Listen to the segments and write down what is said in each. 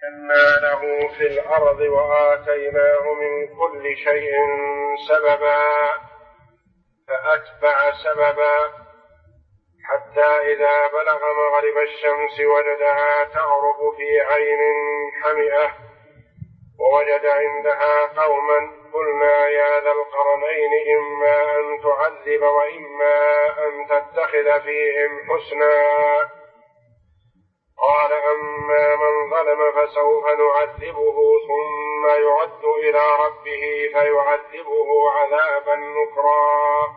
ومكنا له في الأرض وآتيناه من كل شيء سببا فأتبع سببا حتى إذا بلغ مغرب الشمس وجدها تغرب في عين حمئة ووجد عندها قوما قلنا يا ذا القرنين إما أن تعذب وإما أن تتخذ فيهم حسنا قال أما من ظلم فسوف نعذبه ثم يرد إلى ربه فيعذبه عذابا نكرا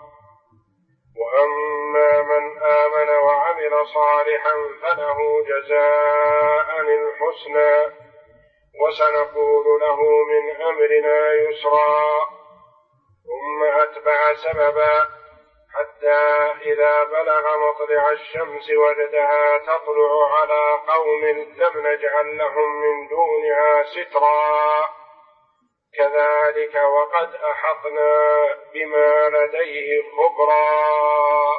وأما من آمن وعمل صالحا فله جزاء الحسنى وسنقول له من أمرنا يسرا ثم أتبع سببا حتى إذا بلغ مطلع الشمس وجدها تطلع على قوم لم نجعل لهم من دونها سترا كذلك وقد أحطنا بما لديه خبرا.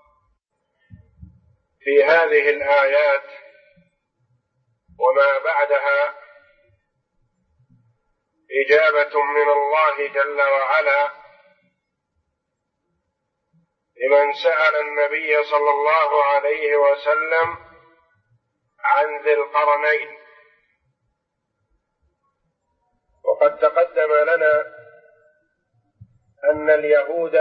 في هذه الآيات وما بعدها إجابة من الله جل وعلا لمن سأل النبي صلى الله عليه وسلم عن ذي القرنين. وقد تقدم لنا أن اليهود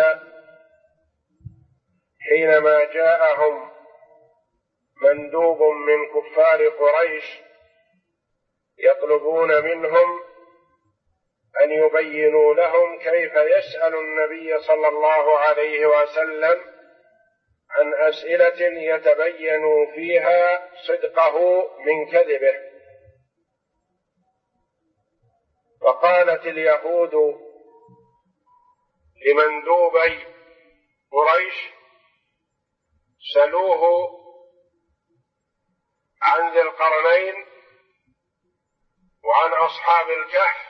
حينما جاءهم مندوب من كفار قريش يطلبون منهم أن يبينوا لهم كيف يسأل النبي صلى الله عليه وسلم عن أسئلة يتبين فيها صدقه من كذبه. فقالت اليهود لمندوبي قريش سلوه عن ذي القرنين وعن أصحاب الكهف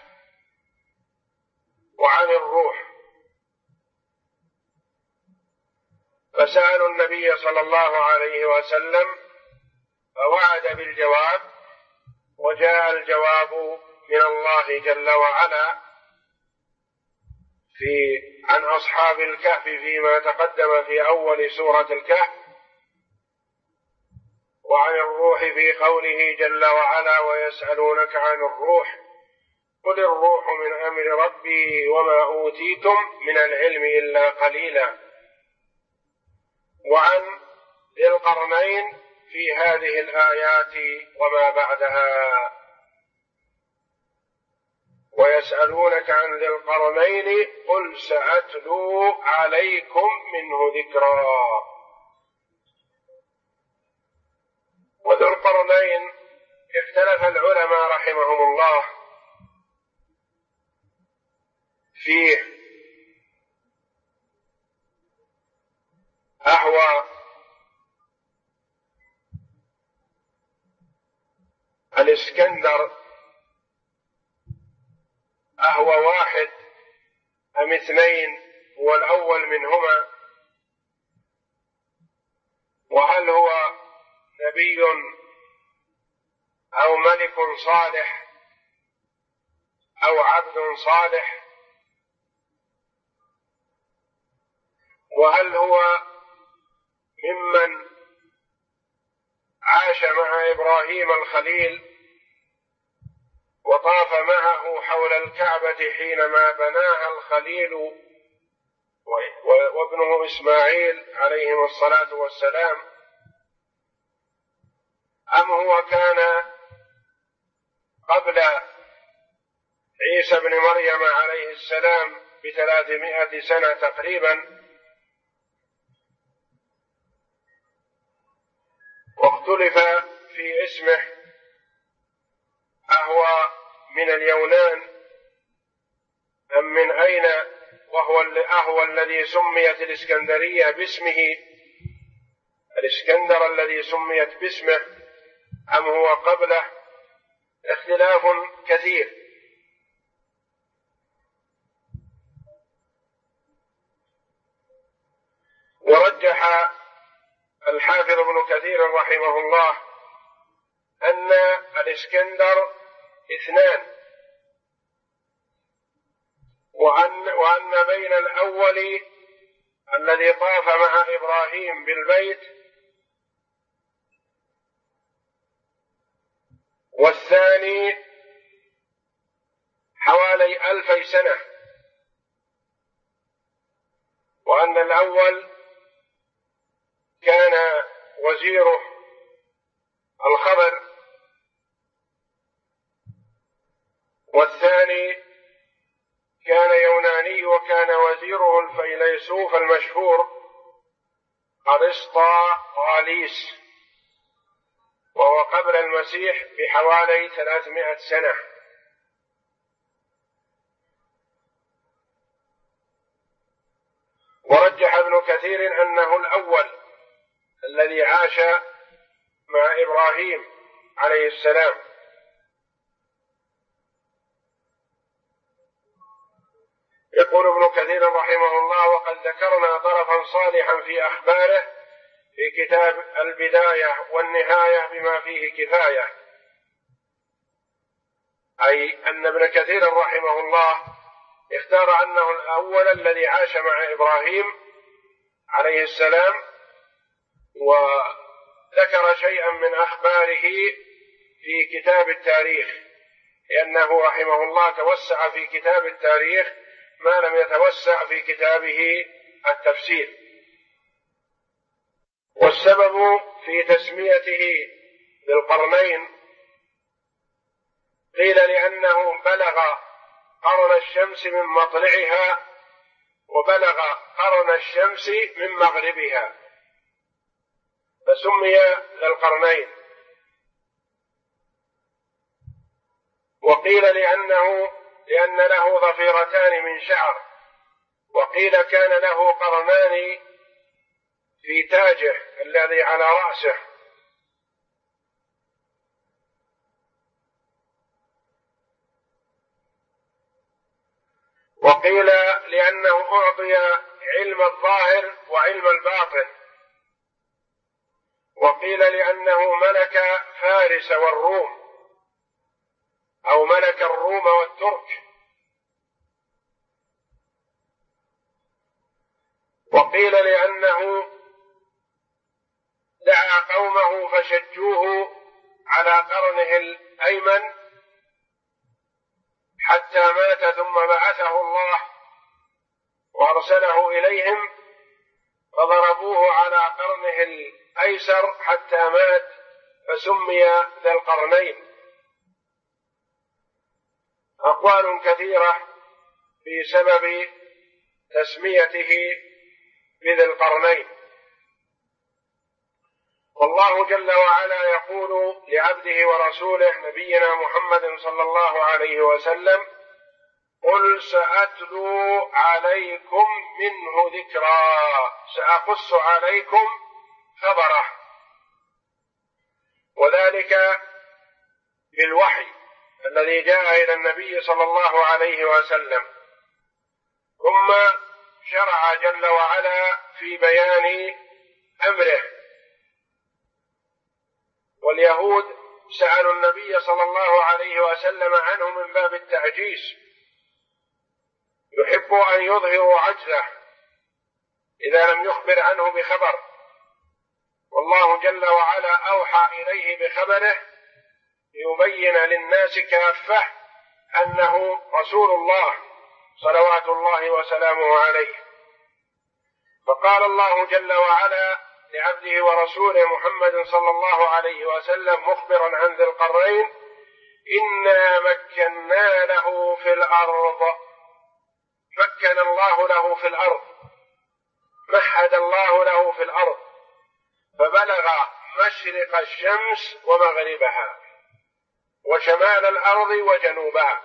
وعن الروح. فسألوا النبي صلى الله عليه وسلم فوعد بالجواب وجاء الجواب من الله جل وعلا عن أصحاب الكهف فيما تقدم في أول سورة الكهف وعن الروح في قوله جل وعلا ويسألونك عن الروح قل الروح من أمر ربي وما أوتيتم من العلم إلا قليلا. وعن ذي القرنين في هذه الآيات وما بعدها ويسألونك عن ذي القرنين قل سأتلو عليكم منه ذكرا. وذو القرنين اختلف العلماء رحمهم الله فيه أهوى الإسكندر أهوى واحد أم اثنين هو الأول منهما وهل هو نبي أو ملك صالح أو عبد صالح وهل هو ممن عاش مع إبراهيم الخليل وطاف معه حول الكعبة حينما بناها الخليل وابنه إسماعيل عليهم الصلاة والسلام أم هو كان قبل عيسى بن مريم عليه السلام ب300 سنة تقريبا. واختلف في اسمه أهوى من اليونان أم من أين وهو أهوى الذي سميت الإسكندرية باسمه الإسكندر الذي سميت باسمه أم هو قبله اختلاف كثير. ورجح الحافظ ابن كثير رحمه الله أن الإسكندر 2، وأن بين الأول الذي طاف مع إبراهيم بالبيت والثاني حوالي 2000 سنة، وأن الأول كان وزيره الخضر، والثاني كان يوناني وكان وزيره الفيلسوف المشهور أرسطاطاليس، وهو قبل المسيح بحوالي 300 سنة. ورجح ابن كثير أنه الأول الذي عاش مع إبراهيم عليه السلام. يقول ابن كثير رحمه الله: وقد ذكرنا طرفا صالحا في أخباره في كتاب البداية والنهاية بما فيه كفاية، أي أن ابن كثير رحمه الله اختار أنه الأول الذي عاش مع إبراهيم عليه السلام، وذكر شيئا من أخباره في كتاب التاريخ، لأنه رحمه الله توسع في كتاب التاريخ ما لم يتوسع في كتابه التفسير. والسبب في تسميته بالقرنين قيل لأنه بلغ قرن الشمس من مطلعها وبلغ قرن الشمس من مغربها فسمي ذا القرنين. وقيل لأن له ضفيرتان من شعر، وقيل كان له قرنان في تاجه الذي على رأسه. وقيل لأنه أعطي علم الظاهر وعلم الباطن. وقيل لأنه ملك فارس والروم أو ملك الروم والترك. وقيل لأنه دعا قومه فشجوه على قرنه الأيمن حتى مات، ثم بعثه الله وأرسله إليهم فضربوه على قرنه الأيسر حتى مات فسمي ذا القرنين. أقوال كثيرة في سبب تسميته بذي القرنين. والله جل وعلا يقول لعبده ورسوله نبينا محمد صلى الله عليه وسلم: قل سأتلو عليكم منه ذكرا، سأقص عليكم خبره، وذلك بالوحي الذي جاء إلى النبي صلى الله عليه وسلم. ثم شرع جل وعلا في بيان أمره. واليهود سألوا النبي صلى الله عليه وسلم عنه من باب التعجيز، يحب أن يظهروا عجزه إذا لم يخبر عنه بخبر، والله جل وعلا أوحى إليه بخبره ليبين للناس كافة أنه رسول الله صلوات الله وسلامه عليه. فقال الله جل وعلا لعبده ورسوله محمد صلى الله عليه وسلم مخبرا عن ذي القرنين: إنا مكنا له في الأرض. مكن الله له في الأرض، مهد الله له في الأرض، فبلغ مشرق الشمس ومغربها وشمال الأرض وجنوبها.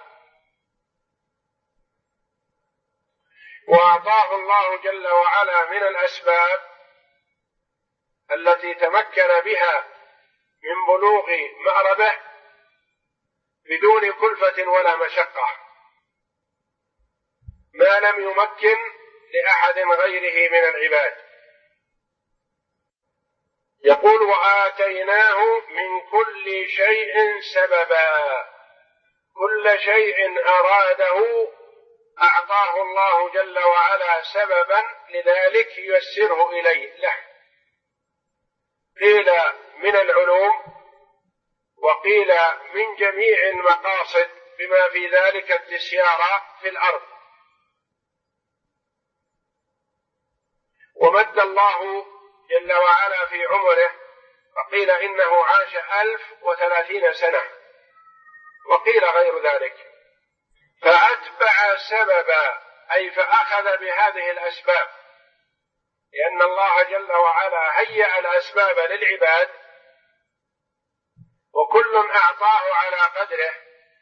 وأعطاه الله جل وعلا من الأسباب التي تمكن بها من بلوغ مأربه بدون كلفة ولا مشقة، ما لم يمكن لأحد غيره من العباد. يقول: وآتيناه من كل شيء سببا. كل شيء أراده أعطاه الله جل وعلا سببا لذلك ييسره إليه له، قيل من العلوم وقيل من جميع المقاصد بما في ذلك التسيار في الأرض. ومد الله جل وعلا في عمره، فقيل إنه عاش 1030 سنة وقيل غير ذلك، فأتبع سببا أي فأخذ بهذه الأسباب، لأن الله جل وعلا هيأ الأسباب للعباد وكل أعطاه على قدره،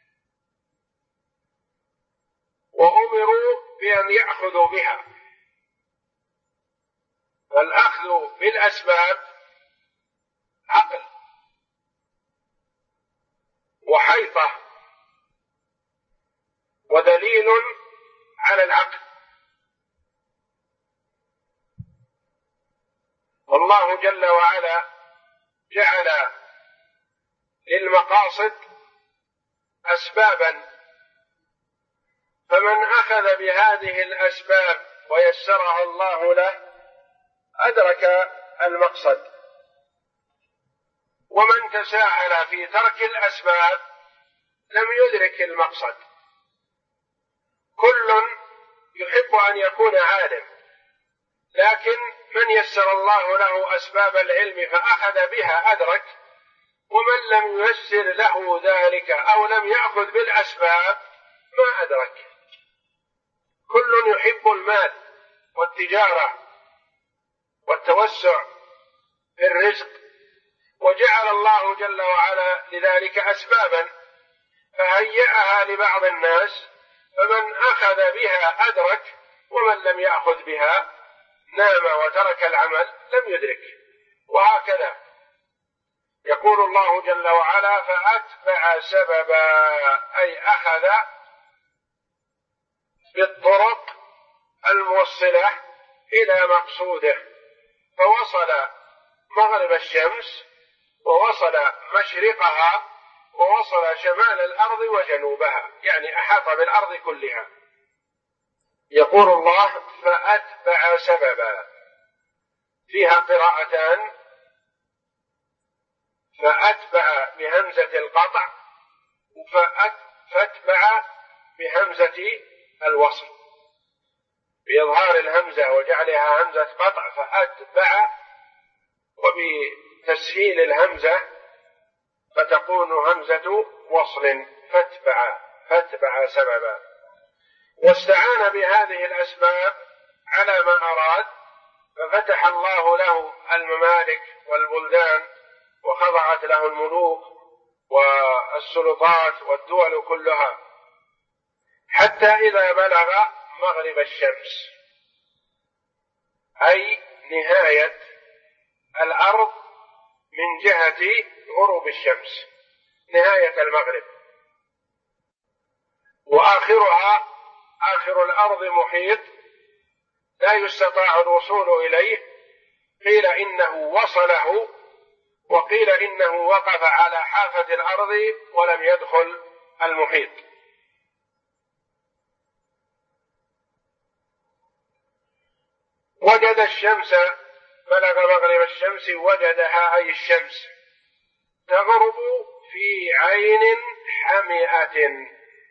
وأمروا بأن يأخذوا بها. فالأخذ بالأسباب عقل وحيطة ودليل على العقل. والله جل وعلا جعل للمقاصد أسبابا، فمن أخذ بهذه الأسباب ويسرها الله له أدرك المقصد، ومن تساهل في ترك الأسباب لم يدرك المقصد. كل يحب أن يكون عالم، لكن من يسر الله له أسباب العلم فأخذ بها أدرك، ومن لم ييسر له ذلك أو لم يأخذ بالأسباب ما أدرك. كل يحب المال والتجارة والتوسع في الرزق، وجعل الله جل وعلا لذلك أسبابا فهيأها لبعض الناس، فمن أخذ بها أدرك، ومن لم يأخذ بها نام وترك العمل لم يدرك. وهكذا يقول الله جل وعلا فأتبع سببا أي أخذ بالطرق الموصلة إلى مقصوده، فوصل مغرب الشمس ووصل مشرقها ووصل شمال الأرض وجنوبها، يعني أحاط بالأرض كلها. يقول الله فأتبع سببا، فيها قراءتان، فأتبع بهمزة القطع فأتبع بهمزة الوصل، بإظهار الهمزة وجعلها همزة قطع فأتبع، وبتسهيل الهمزة فتكون همزة وصل فاتبع سببا. واستعان بهذه الأسباب على ما أراد، ففتح الله له الممالك والبلدان وخضعت له الملوك والسلطات والدول كلها، حتى إذا بلغ مغرب الشمس أي نهاية الأرض من جهة غروب الشمس، نهاية المغرب، وآخرها آخر الأرض محيط لا يستطاع الوصول إليه، قيل إنه وصله وقيل إنه وقف على حافة الأرض ولم يدخل المحيط. وجد الشمس، بلغ مغرب الشمس وجدها أي الشمس تغرب في عين حمئة،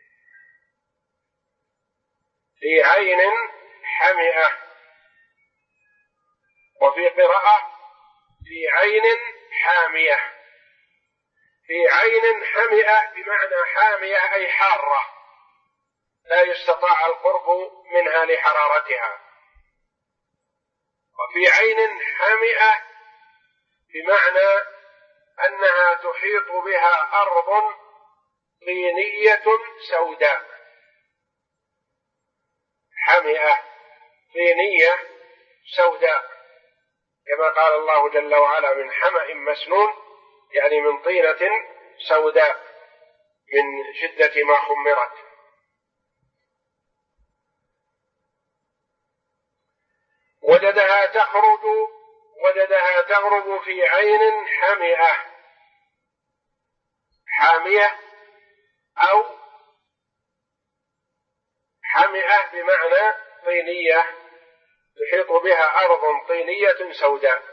في عين حمئة، وفي قراءة في عين حامية. في عين حمئة بمعنى حامية أي حارة لا يستطاع القرب منها لحرارتها، وفي عين حمئة بمعنى أنها تحيط بها أرض طينية سوداء، حمئة طينية سوداء، كما قال الله جل وعلا من حمأ مسنون، يعني من طينة سوداء من شدة ما خمرت. وجدها تغرب في عين حمئة، حامية أو حمئة بمعنى طينية، يحيط بها أرض طينية سوداء.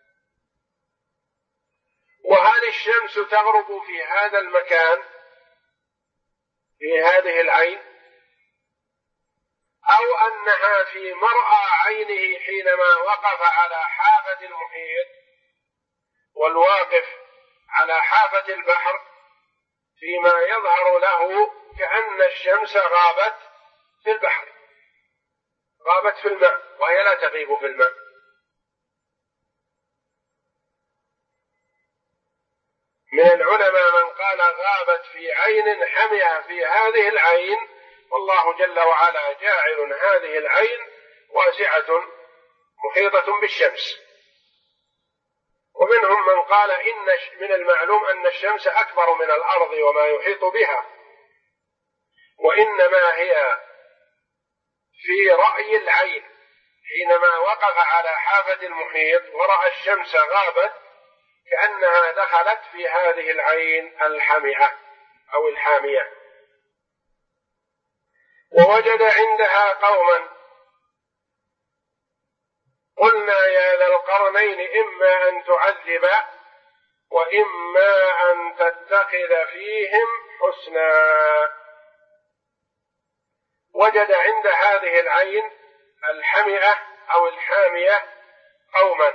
وهل الشمس تغرب في هذا المكان في هذه العين، أو أنها في مرأى عينه حينما وقف على حافة المحيط، والواقف على حافة البحر فيما يظهر له كأن الشمس غابت في البحر، غابت في الماء وهي لا تغيب في الماء. من العلماء من قال غابت في عين حمئة في هذه العين، والله جل وعلا جاعل هذه العين واسعة محيطة بالشمس. ومنهم من قال إن من المعلوم أن الشمس أكبر من الأرض وما يحيط بها، وإنما هي في رأي العين حينما وقف على حافة المحيط ورأى الشمس غابت كأنها دخلت في هذه العين الحمئة أو الحامية. ووجد عندها قوما قلنا يا ذا القرنين إما أن تعذب وإما أن تتخذ فيهم حسنا. وجد عند هذه العين الحمئة أو الحامية قوما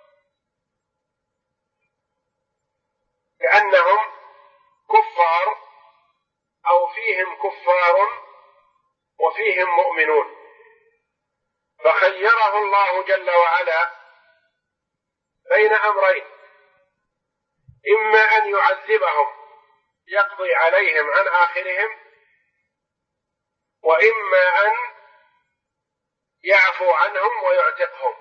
كأنهم كفار أو فيهم كفار وفيهم مؤمنون، فخيره الله جل وعلا بين أمرين: إما أن يعذبهم يقضي عليهم عن آخرهم، وإما أن يعفو عنهم ويعتقهم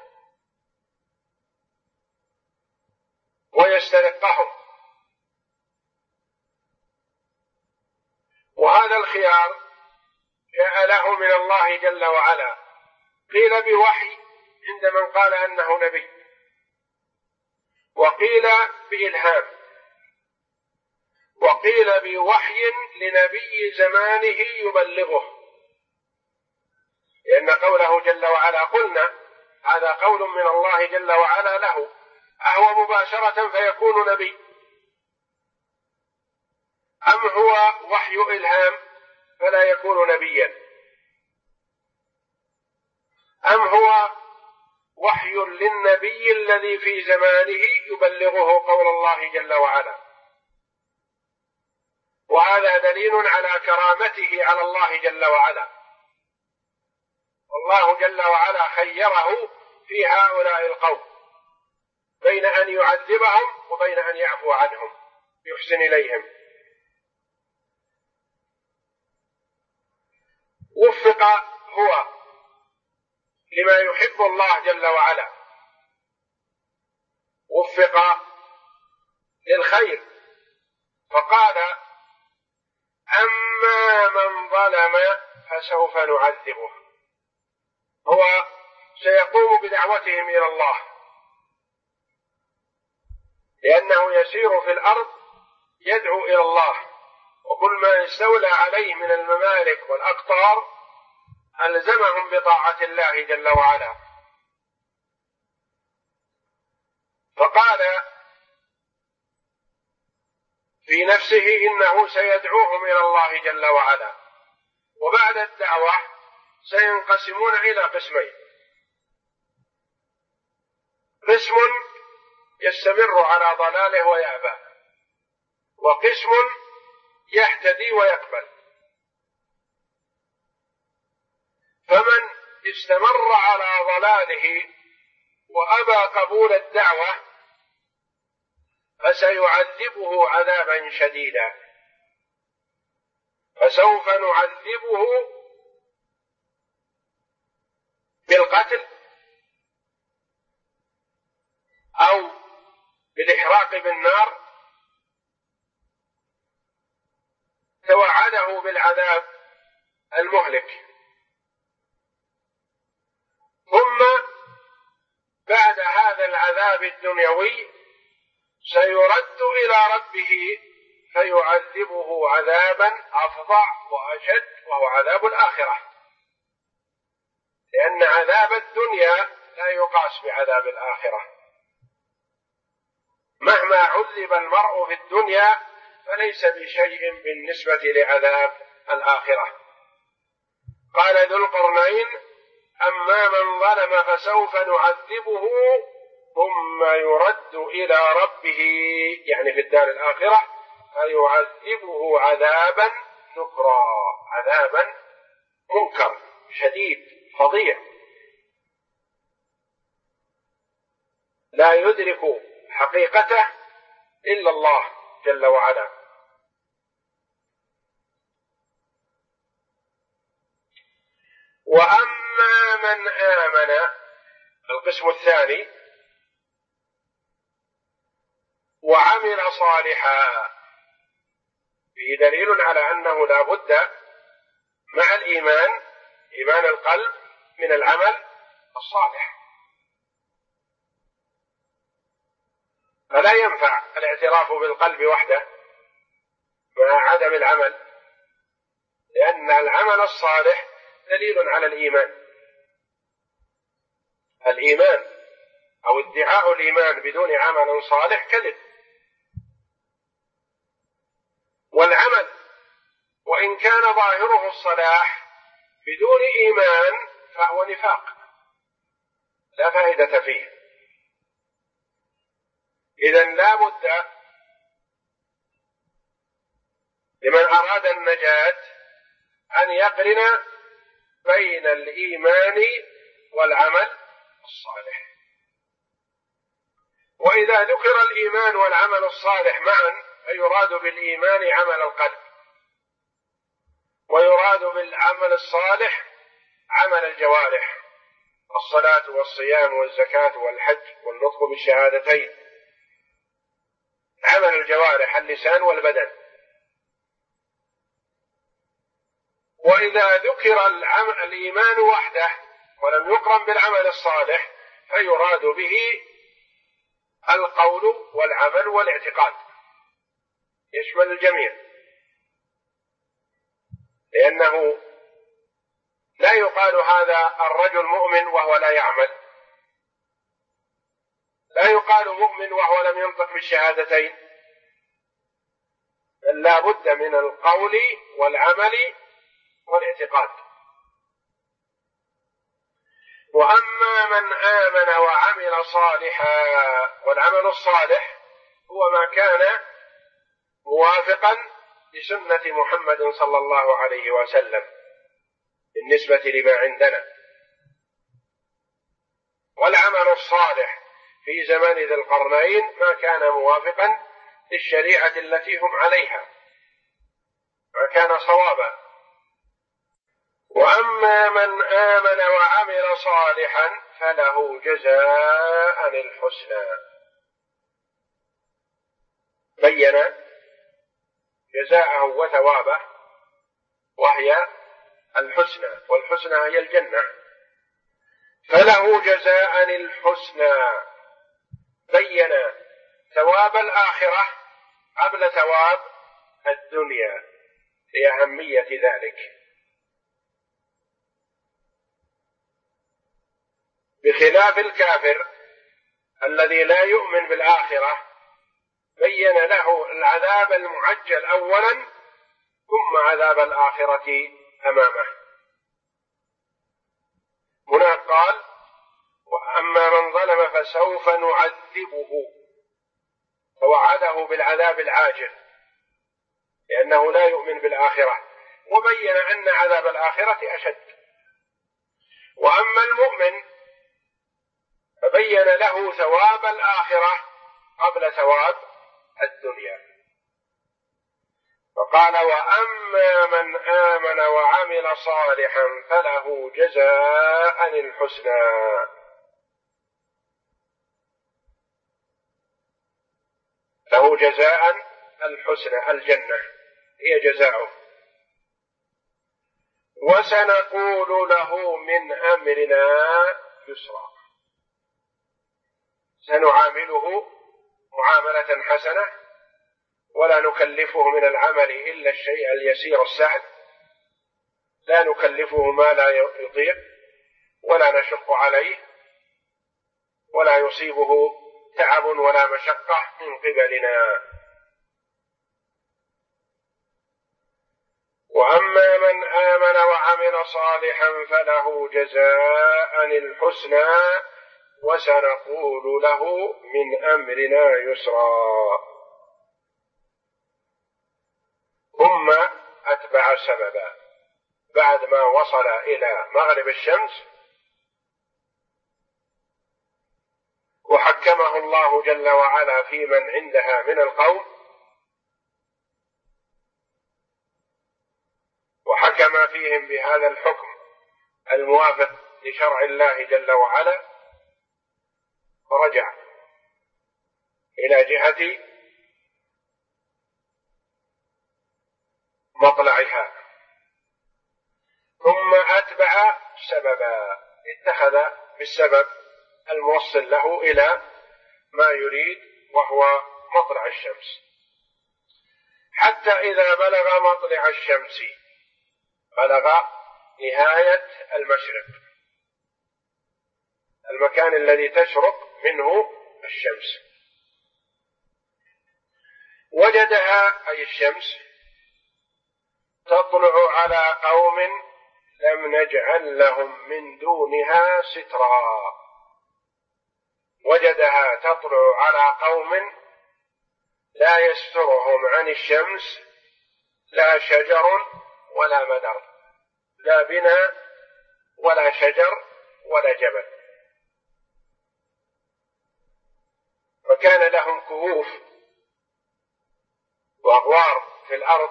ويسترقهم. وهذا الخيار جاء له من الله جل وعلا، قيل بوحي عند من قال أنه نبي، وقيل بإلهام، وقيل بوحي لنبي زمانه يبلغه، لأن قوله جل وعلا قلنا هذا قول من الله جل وعلا له، أهو مباشرة فيكون نبي، أم هو وحي إلهام فلا يكون نبيا، أم هو وحي للنبي الذي في زمانه يبلغه قول الله جل وعلا. وهذا دليل على كرامته على الله جل وعلا، والله جل وعلا خيره في هؤلاء القوم بين أن يعذبهم وبين أن يعفو عنهم يحسن إليهم. وفق هو لما يحب الله جل وعلا، وفق للخير، فقال: أما من ظلم فسوف نعذبه. هو سيقوم بدعوتهم إلى الله، لأنه يسير في الأرض يدعو إلى الله، وكل ما يستولى عليه من الممالك والأقطار ألزمهم بطاعة الله جل وعلا. فقال في نفسه إنه سيدعوهم إلى الله جل وعلا، وبعد الدعوة سينقسمون إلى قسمين: قسم يستمر على ضلاله ويأبى، وقسم يهتدي ويقبل. فمن استمر على ضلاله وأبى قبول الدعوة فسيعذبه عذابا شديدا، فسوف نعذبه بالقتل أو بالإحراق بالنار، توعده بالعذاب المهلك. ثم بعد هذا العذاب الدنيوي سيرد إلى ربه فيعذبه عذابا أفظع وأشد، وهو عذاب الآخرة، لأن عذاب الدنيا لا يقاس بعذاب الآخرة. مهما عذب المرء في الدنيا فليس بشيء بالنسبة لعذاب الآخرة. قال ذو القرنين: أما من ظلم فسوف نعذبه ثم يرد إلى ربه، يعني في الدار الآخرة، فيعذبه عذابا نكرا، عذابا منكر شديد فظيع لا يدرك حقيقته إلا الله جل وعلا. وأما من آمن، القسم الثاني، وعمل صالحا، فيه دليل على أنه لا بد مع الإيمان، إيمان القلب، من العمل الصالح. فلا ينفع الاعتراف بالقلب وحده مع عدم العمل، لأن العمل الصالح دليل على الإيمان. الإيمان أو ادعاء الإيمان بدون عمل صالح كذب، والعمل وإن كان ظاهره الصلاح بدون إيمان فهو نفاق لا فائدة فيه. إذن لا بد لمن أراد النجاة أن يقرن بين الإيمان والعمل الصالح. وإذا ذكر الإيمان والعمل الصالح معا فيراد بالإيمان عمل القلب، ويراد بالعمل الصالح عمل الجوارح، الصلاة والصيام والزكاة والحج والنطق بالشهادتين، عمل الجوارح اللسان والبدن. وإذا ذكر الإيمان وحده ولم يقرن بالعمل الصالح فيراد به القول والعمل والاعتقاد، يشمل الجميع، لأنه لا يقال هذا الرجل مؤمن وهو لا يعمل، لا يقال مؤمن وهو لم ينطق بالشهادتين، بل لا بد من القول والعمل والاعتقاد. وأما من آمن وعمل صالحا، والعمل الصالح هو ما كان موافقا لسنة محمد صلى الله عليه وسلم بالنسبة لما عندنا. والعمل الصالح في زمن ذي القرنين ما كان موافقا للشريعة التي هم عليها، ما كان صوابا. وأما من آمن وعمل صالحا فله جزاء الحسنى، بين جزاءه وثوابه وهي الحسنى، والحسنى هي الجنة. فله جزاء الحسنى، بين ثواب الآخرة قبل ثواب الدنيا لأهمية ذلك، بخلاف الكافر الذي لا يؤمن بالآخرة بين له العذاب المعجل أولا ثم عذاب الآخرة أمامه. هنا قال: وأما من ظلم فسوف نعذبه، فوعده بالعذاب العاجل لأنه لا يؤمن بالآخرة، وبين أن عذاب الآخرة أشد. وأما المؤمن فبين له ثواب الآخرة قبل ثواب الدنيا، فقال: وأما من آمن وعمل صالحا فله جزاء الحسنى. له جزاء الحسنى، الجنة هي جزاؤه. وسنقول له من أمرنا يسرا، سنعامله معاملة حسنة ولا نكلفه من العمل إلا الشيء اليسير السهل، لا نكلفه ما لا يطيق، ولا نشق عليه ولا يصيبه تعب ولا مشقة من قبلنا. وأما من آمن وعمل صالحا فله جزاء الحسنى وسنقول له من أمرنا يسرا. ثم أتبع سببا، بعد ما وصل إلى مغرب الشمس وحكمه الله جل وعلا في من عندها من القوم، وحكم فيهم بهذا الحكم الموافق لشرع الله جل وعلا، ورجع إلى جهة مطلعها. ثم أتبع سببا، اتخذ بالسبب الموصل له إلى ما يريد وهو مطلع الشمس، حتى إذا بلغ مطلع الشمس، بلغ نهاية المشرق، المكان الذي تشرق منه الشمس، وجدها أي الشمس تطلع على قوم لم نجعل لهم من دونها سترا. وجدها تطلع على قوم لا يسترهم عن الشمس لا شجر ولا مدر، لا بناء ولا شجر ولا جبل، فكان لهم كهوف وأغوار في الأرض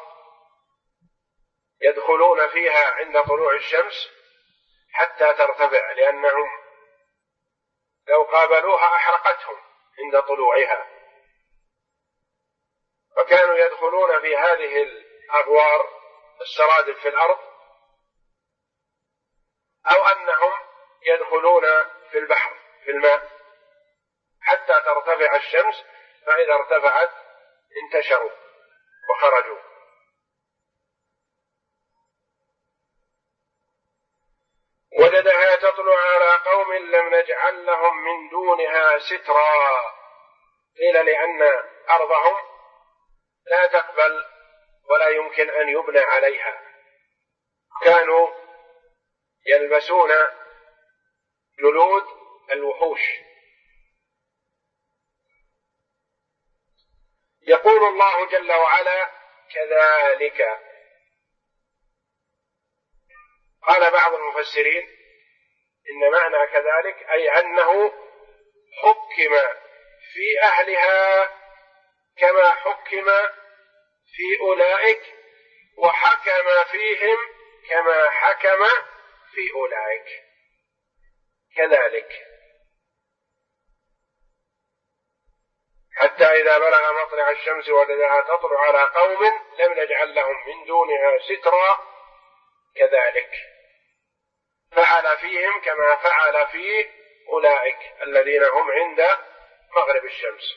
يدخلون فيها عند طلوع الشمس حتى ترتفع، لأنهم لو قابلوها أحرقتهم عند طلوعها، فكانوا يدخلون في هذه الأغوار السرادب في الأرض، أو أنهم يدخلون في البحر في الماء حتى ترتفع الشمس، فإذا ارتفعت انتشروا وخرجوا. وجدها تطلع على قوم لم نجعل لهم من دونها سترا، قيل لأن أرضهم لا تقبل ولا يمكن أن يبنى عليها، كانوا يلبسون جلود الوحوش. يقول الله جل وعلا: كذلك. قال بعض المفسرين إن معنى كذلك أي أنه حكم في أهلها كما حكم في أولئك، وحكم فيهم كما حكم في أولئك، كذلك حتى إذا بلغ مطلع الشمس وجدها تطلع على قوم لم نجعل لهم من دونها سترا، كذلك فعل فيهم كما فعل في أولئك الذين هم عند مغرب الشمس.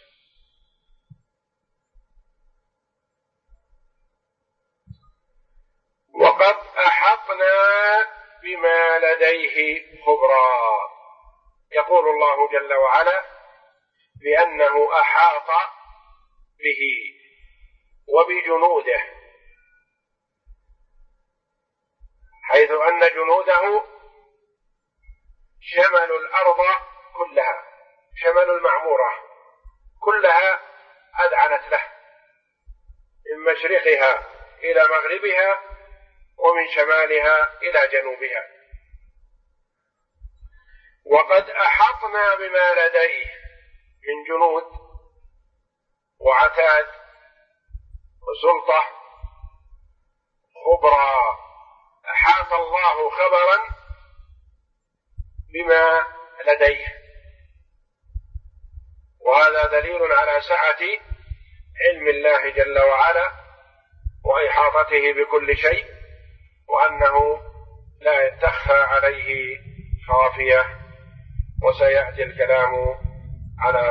وقد أحطنا بما لديه خبرا. يقول الله جل وعلا بأنه أحاط به وبجنوده، حيث أن جنوده شملوا الأرض كلها، شملوا المعمورة كلها، أذعنت له من مشرقها إلى مغربها ومن شمالها إلى جنوبها. وقد أحطنا بما لديه من جنود وعتاد وسلطة خبرا. أحاط الله خبرا بما لديه، وهذا دليل على سعة علم الله جل وعلا وإحاطته بكل شيء، وأنه لا تخفى عليه خافية. وسيأتي الكلام على